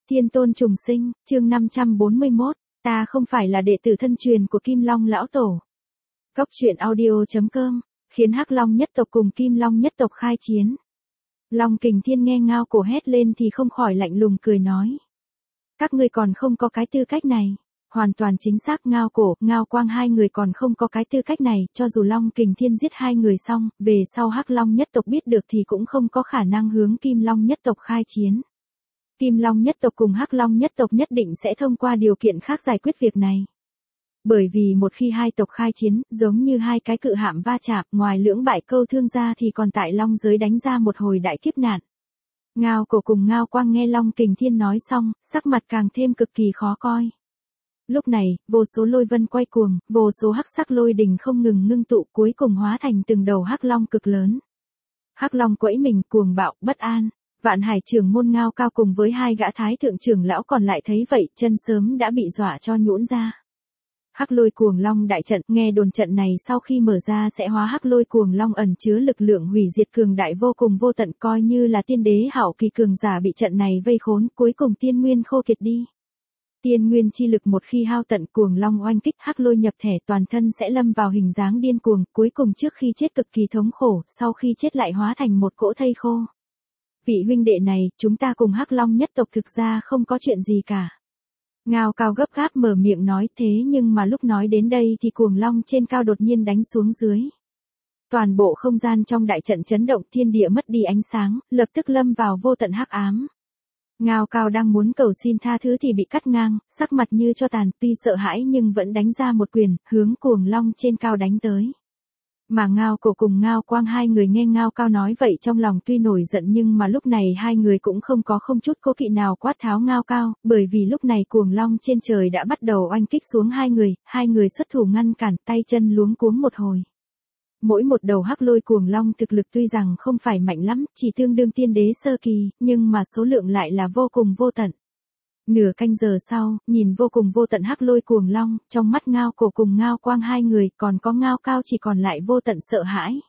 Thiên tôn trùng sinh, chương 541, ta không phải là đệ tử thân truyền của Kim Long lão tổ. Cốc truyện audio.com, khiến Hắc Long nhất tộc cùng Kim Long nhất tộc khai chiến. Long Kình Thiên nghe Ngao Cổ hét lên thì không khỏi lạnh lùng cười nói. Các ngươi còn không có cái tư cách này. Hoàn toàn chính xác, Ngao Cổ, Ngao Quang hai người còn không có cái tư cách này, cho dù Long Kình Thiên giết hai người xong, về sau Hắc Long nhất tộc biết được thì cũng không có khả năng hướng Kim Long nhất tộc khai chiến. Kim Long nhất tộc cùng Hắc Long nhất tộc nhất định sẽ thông qua điều kiện khác giải quyết việc này. Bởi vì một khi hai tộc khai chiến, giống như hai cái cự hạm va chạm, ngoài lưỡng bại câu thương ra thì còn tại Long giới đánh ra một hồi đại kiếp nạn. Ngao Cổ cùng Ngao Quang nghe Long Kình Thiên nói xong, sắc mặt càng thêm cực kỳ khó coi. Lúc này, vô số lôi vân quay cuồng, vô số hắc sắc lôi đình không ngừng ngưng tụ, cuối cùng hóa thành từng đầu hắc long cực lớn. Hắc long quẫy mình cuồng bạo, bất an. Vạn Hải trưởng môn Ngao Cao cùng với hai gã thái thượng trưởng lão còn lại thấy vậy, chân sớm đã bị dọa cho nhũn ra. Hắc lôi cuồng long đại trận, nghe đồn trận này sau khi mở ra sẽ hóa hắc lôi cuồng long ẩn chứa lực lượng hủy diệt cường đại vô cùng vô tận, coi như là tiên đế hạo kỳ cường giả bị trận này vây khốn, cuối cùng tiên nguyên khô kiệt đi. Tiên nguyên chi lực một khi hao tận, cuồng long oanh kích, hắc lôi nhập thể, toàn thân sẽ lâm vào hình dáng điên cuồng, cuối cùng trước khi chết cực kỳ thống khổ, sau khi chết lại hóa thành một cỗ thây khô. Vị huynh đệ này, chúng ta cùng Hắc Long nhất tộc thực ra không có chuyện gì cả. Ngao Cao gấp gáp mở miệng nói, thế nhưng mà lúc nói đến đây thì cuồng long trên cao đột nhiên đánh xuống dưới. Toàn bộ không gian trong đại trận chấn động, thiên địa mất đi ánh sáng, lập tức lâm vào vô tận hắc ám. Ngao Cao đang muốn cầu xin tha thứ thì bị cắt ngang, sắc mặt như cho tàn, tuy sợ hãi nhưng vẫn đánh ra một quyền, hướng cuồng long trên cao đánh tới. Mà Ngao Cổ cùng Ngao Quang hai người nghe Ngao Cao nói vậy trong lòng tuy nổi giận nhưng mà lúc này hai người cũng không chút cố kỵ nào quát tháo Ngao Cao, bởi vì lúc này cuồng long trên trời đã bắt đầu oanh kích xuống hai người xuất thủ ngăn cản, tay chân luống cuống một hồi. Mỗi một đầu hắc lôi cuồng long thực lực tuy rằng không phải mạnh lắm, chỉ tương đương tiên đế sơ kỳ, nhưng mà số lượng lại là vô cùng vô tận. Nửa canh giờ sau, nhìn vô cùng vô tận hắc lôi cuồng long, trong mắt Ngao Cổ cùng Ngao Quang hai người, còn có Ngao Cao chỉ còn lại vô tận sợ hãi.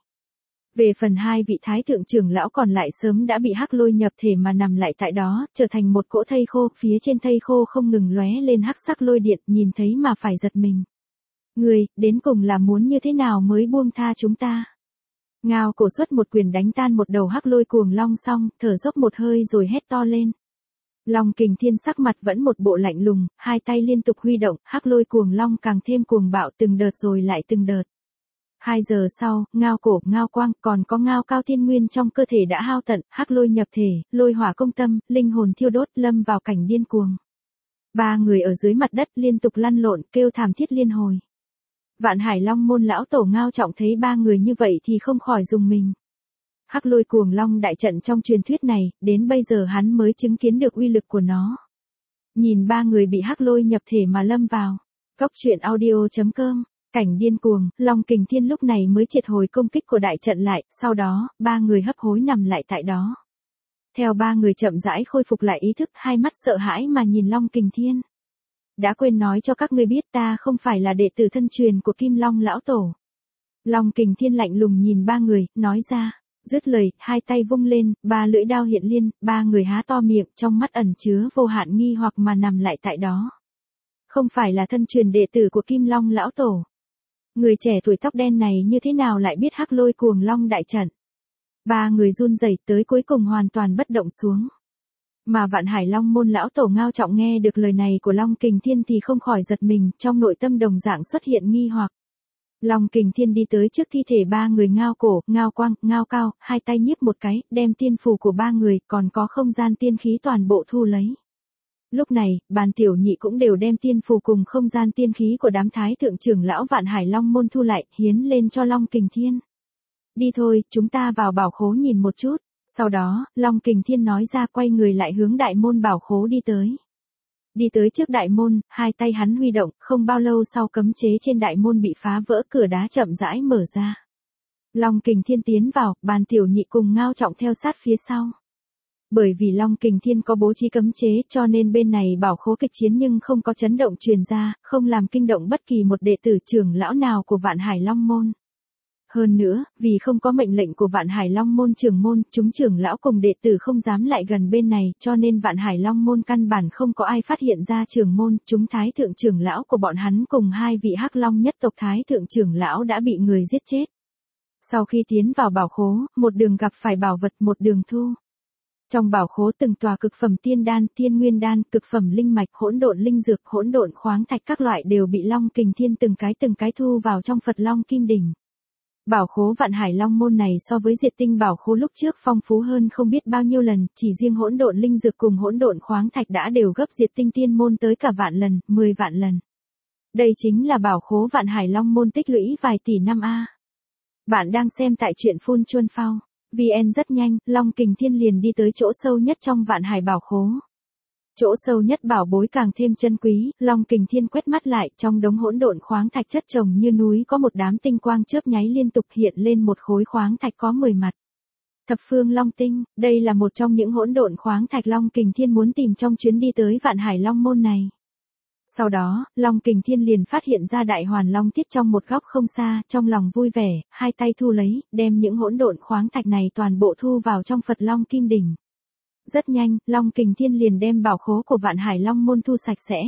Về phần hai vị thái thượng trưởng lão còn lại sớm đã bị hắc lôi nhập thể mà nằm lại tại đó, trở thành một cỗ thây khô, phía trên thây khô không ngừng lóe lên hắc sắc lôi điện, nhìn thấy mà phải giật mình. Người, đến cùng là muốn như thế nào mới buông tha chúng ta? Ngao Cổ xuất một quyền đánh tan một đầu hắc lôi cuồng long xong, thở dốc một hơi rồi hét to lên. Long Kình Thiên sắc mặt vẫn một bộ lạnh lùng, hai tay liên tục huy động, hắc lôi cuồng long càng thêm cuồng bạo từng đợt rồi lại từng đợt. 2 giờ sau, Ngao Cổ, Ngao Quang, còn có Ngao Cao thiên nguyên trong cơ thể đã hao tận, hắc lôi nhập thể, lôi hỏa công tâm, linh hồn thiêu đốt, lâm vào cảnh điên cuồng. Ba người ở dưới mặt đất liên tục lăn lộn, kêu thảm thiết liên hồi. Vạn Hải Long môn lão tổ Ngao Trọng thấy ba người như vậy thì không khỏi rùng mình. Hắc lôi cuồng long đại trận trong truyền thuyết này, đến bây giờ hắn mới chứng kiến được uy lực của nó. Nhìn ba người bị hắc lôi nhập thể mà lâm vào. Cốc truyện audio.com, cảnh điên cuồng, Long Kình Thiên lúc này mới triệt hồi công kích của đại trận lại, sau đó, ba người hấp hối nằm lại tại đó. Theo ba người chậm rãi khôi phục lại ý thức, hai mắt sợ hãi mà nhìn Long Kình Thiên. Đã quên nói cho các ngươi biết ta không phải là đệ tử thân truyền của Kim Long lão tổ. Long Kình Thiên lạnh lùng nhìn ba người, nói ra. Dứt lời, hai tay vung lên, ba lưỡi đao hiện liên, ba người há to miệng, trong mắt ẩn chứa vô hạn nghi hoặc mà nằm lại tại đó. Không phải là thân truyền đệ tử của Kim Long lão tổ. Người trẻ tuổi tóc đen này như thế nào lại biết hắc lôi cuồng long đại trận? Ba người run rẩy tới cuối cùng hoàn toàn bất động xuống. Mà Vạn Hải Long môn lão tổ Ngao Trọng nghe được lời này của Long Kình Thiên thì không khỏi giật mình, trong nội tâm đồng dạng xuất hiện nghi hoặc. Long Kình Thiên đi tới trước thi thể ba người Ngao Cổ, Ngao Quang, Ngao Cao, hai tay nhíp một cái, đem tiên phù của ba người, còn có không gian tiên khí toàn bộ thu lấy. Lúc này, Bàn Tiểu Nhị cũng đều đem tiên phù cùng không gian tiên khí của đám thái thượng trưởng lão Vạn Hải Long môn thu lại, hiến lên cho Long Kình Thiên. Đi thôi, chúng ta vào bảo khố nhìn một chút. Sau đó, Long Kình Thiên nói ra quay người lại hướng đại môn bảo khố đi tới. Đi tới trước đại môn, hai tay hắn huy động, không bao lâu sau cấm chế trên đại môn bị phá vỡ, cửa đá chậm rãi mở ra. Long Kình Thiên tiến vào, Bàn Tiểu Nhị cùng Ngao Trọng theo sát phía sau. Bởi vì Long Kình Thiên có bố trí cấm chế cho nên bên này bảo khố kịch chiến nhưng không có chấn động truyền ra, không làm kinh động bất kỳ một đệ tử trưởng lão nào của Vạn Hải Long môn. Hơn nữa, vì không có mệnh lệnh của Vạn Hải Long môn trưởng môn, chúng trưởng lão cùng đệ tử không dám lại gần bên này, cho nên Vạn Hải Long môn căn bản không có ai phát hiện ra trưởng môn, chúng thái thượng trưởng lão của bọn hắn cùng hai vị Hắc Long nhất tộc thái thượng trưởng lão đã bị người giết chết. Sau khi tiến vào bảo khố, một đường gặp phải bảo vật, một đường thu. Trong bảo khố từng tòa cực phẩm tiên đan, tiên nguyên đan, cực phẩm linh mạch, hỗn độn linh dược, hỗn độn khoáng thạch các loại đều bị Long Kình Thiên từng cái thu vào trong Phật Long Kim Đỉnh. Bảo khố Vạn Hải Long môn này so với Diệt Tinh bảo khố lúc trước phong phú hơn không biết bao nhiêu lần, chỉ riêng hỗn độn linh dược cùng hỗn độn khoáng thạch đã đều gấp Diệt Tinh tiên môn tới cả vạn lần, 10 vạn lần. Đây chính là bảo khố Vạn Hải Long môn tích lũy vài tỷ năm a. Bạn đang xem tại truyện Phun Chuân Phao. VN rất nhanh, Long Kình Thiên liền đi tới chỗ sâu nhất trong Vạn Hải bảo khố. Chỗ sâu nhất bảo bối càng thêm chân quý, Long Kình Thiên quét mắt lại, trong đống hỗn độn khoáng thạch chất chồng như núi có một đám tinh quang chớp nháy liên tục hiện lên một khối khoáng thạch có 10 mặt. Thập phương Long Tinh, đây là một trong những hỗn độn khoáng thạch Long Kình Thiên muốn tìm trong chuyến đi tới Vạn Hải Long môn này. Sau đó, Long Kình Thiên liền phát hiện ra Đại Hoàn Long Tiết trong một góc không xa, trong lòng vui vẻ, hai tay thu lấy, đem những hỗn độn khoáng thạch này toàn bộ thu vào trong Phật Long Kim Đỉnh. Rất nhanh, Long Kình Thiên liền đem bảo khố của Vạn Hải Long môn thu sạch sẽ.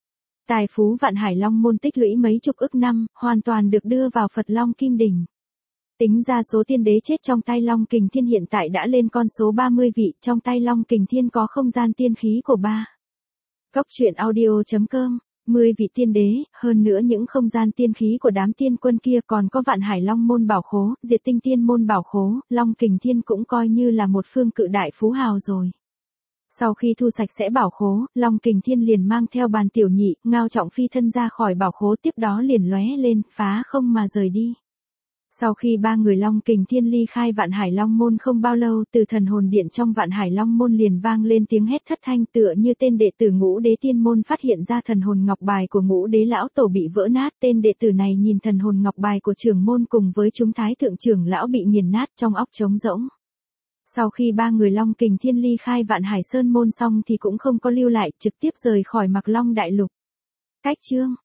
Tài phú Vạn Hải Long môn tích lũy mấy chục ức năm, hoàn toàn được đưa vào Phật Long Kim Đỉnh. Tính ra số tiên đế chết trong tay Long Kình Thiên hiện tại đã lên con số 30 vị, trong tay Long Kình Thiên có không gian tiên khí của 3. Cốc truyện audio.com, 10 vị tiên đế, hơn nữa những không gian tiên khí của đám tiên quân kia còn có Vạn Hải Long môn bảo khố, Diệt Tinh tiên môn bảo khố, Long Kình Thiên cũng coi như là một phương cự đại phú hào rồi. Sau khi thu sạch sẽ bảo khố, Long Kình Thiên liền mang theo Bàn Tiểu Nhị, Ngao Trọng Phi thân ra khỏi bảo khố, tiếp đó liền lóe lên, phá không mà rời đi. Sau khi ba người Long Kình Thiên ly khai Vạn Hải Long môn không bao lâu, từ thần hồn điện trong Vạn Hải Long môn liền vang lên tiếng hét thất thanh, tựa như tên đệ tử Ngũ Đế tiên môn phát hiện ra thần hồn ngọc bài của Ngũ Đế lão tổ bị vỡ nát. Tên đệ tử này nhìn thần hồn ngọc bài của trưởng môn cùng với chúng thái thượng trưởng lão bị nghiền nát, trong óc trống rỗng. Sau khi ba người Long Kình Thiên ly khai Vạn Hải Sơn môn xong thì cũng không có lưu lại, trực tiếp rời khỏi Mạc Long đại lục. Cách chương